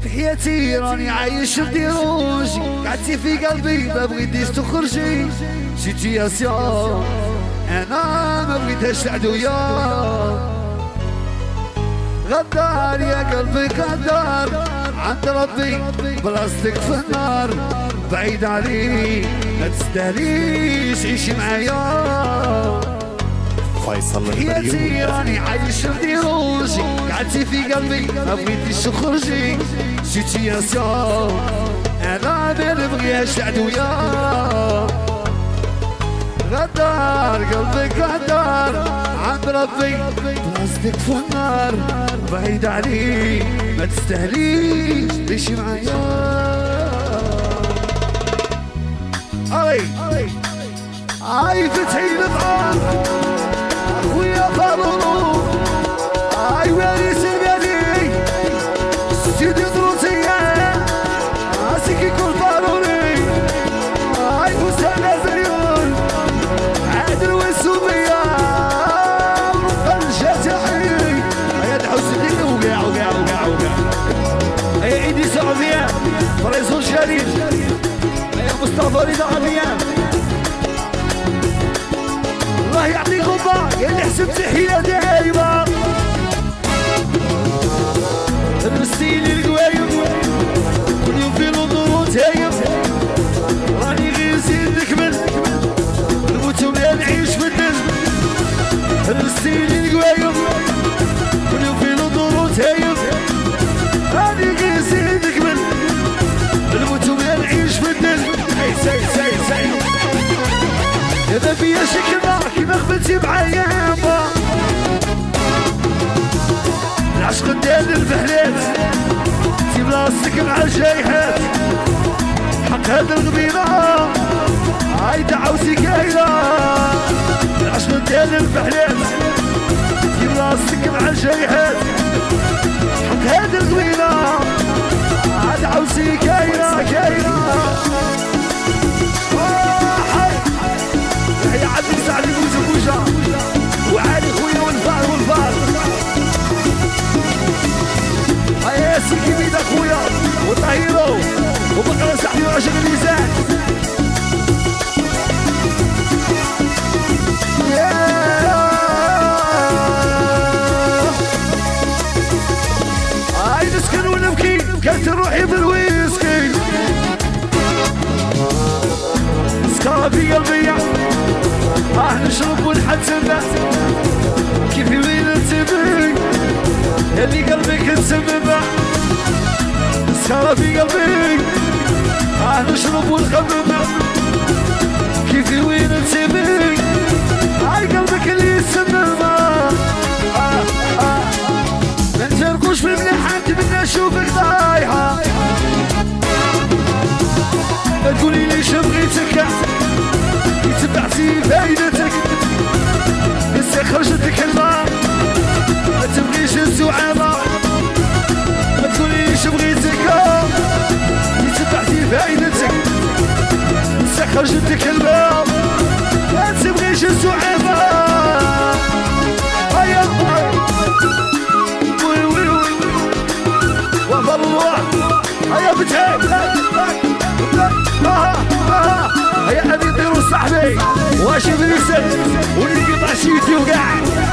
في حياتي راني عايش بديروجي، قعدتي في قلبي ما بغيتيش تخرجي. سيتياسيون انا ما بغيتهاش العدوية. غدار يا قلبي غدار عند ربي، بلاصتك في النار بعيد عليك، ما تستاهليش عيشي معايا. فيصل حياتي راني عايش بديروجي، قعدتي في قلبي ما بغيتيش تخرجي. سيتياسيون انا ما نبغيهاش العدوية. غدار قلبك غدار عند ربي، بلاصتك في النار بعيد عليك، ما تستاهليش تعيشي معايا. اي فتحي البحر خويا فارورو، اي ويلي سيدي سيدي دروسية راسك يكون فاروري. اي وسهلا زريون عادل والسوبية وقل تحي. يا الحسني وقع وقع وقع وقع. يا عيدي سعودية فريزو شريف، يا مصطفى رضا عبيان، الله يعطيكم بعض يا اللي حسب تحية دايما. المستيل القوايم كل يوم في النور تايم، راني غير زين نكمل نموت ولا نعيش في الدل. المستيل القوايم كل يوم في النور تايم، راني غير زين نكمل نموت ولا نعيش في الدل. سي هذا فيا شكلنا كيما قبلتي معايا يابا. العشق ديال الفحلات في بلاصتك مع الجايحات، حق هذا الغبينة هاي دعوتي كاينة. العشق ديال الفحلات في بلاصتك مع الجايحات، حق هذا الغبينة هاي دعوتي كاينة كاينة. يا عبد سعد بوزة بوجة وعلي خويا والفار والفار. هيا سيكي بيد اخويا وطهيرو وبقرة سعدي وعشق الميزان. هاي نسكن ونبكي كانت روحي بالويسكي. سكرة في قلبي نشرب ونحتم كيف وين نتبع اللي قلبك تسبب. سكرة في قلبي نشرب ونخمم كيف وين نتبع، هاي قلبك اللي يسبب. ما نتركوش في المليحات بدنا نشوفك ضايعة. ما تقولي ليش بغيتك تبعتي فايدتك، لسه خرجت كلمة ما تبغيش الزعامة. ما تقوليش بغيتك تبعتي فايدتك، لسه خرجت كلمة ما تبغيش الزعامة. هيا وي وي وي والله هيا بتهاي. هيا غادي نديرو صاحبي واش بنسد ونلقي طاشيتي وكاع.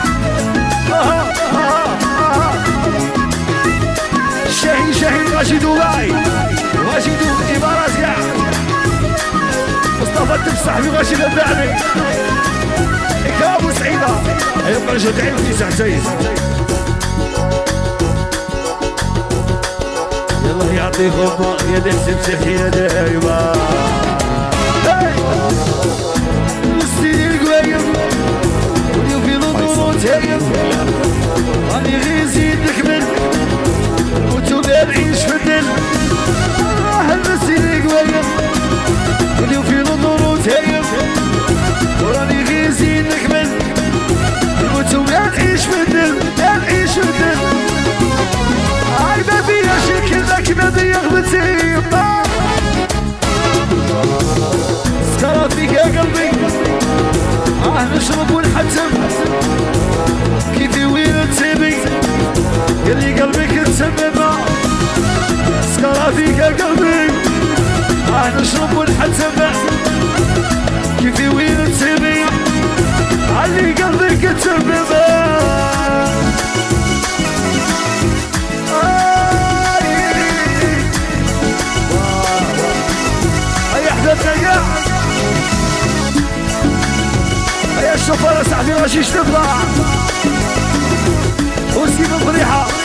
شاهين غاشي دبي غاشي الامارات كاع. مصطفى الدب صاحبي غاشي غبعني ابو سعيده. يبقى جدعين في ساعتين. الله يعطيكم يا اللي حسب تحية دايما. السيدي القوايم واليوم في نور تايم، راني غير زيد نكمل وانتوما نعيش في الدل. السيدي القوايم واليوم في نور تايم، وراني غير زيد نكمل وانتوما نعيش في الدل نعيش في الدل. هاي ما فيها شي كلمة كيما دي غبتي. سكرة فيك يا قلبي نشرب ونحتم كيفي وين تسيبي، قالي قلبك تسبب ما فيك يا قلبي نشرب ونحتفع كيفي وين تسيبي علي قلبك تربي هيا حدثنا هيا الشوفارة سعدي رشيش تطلع وسيب الفريحة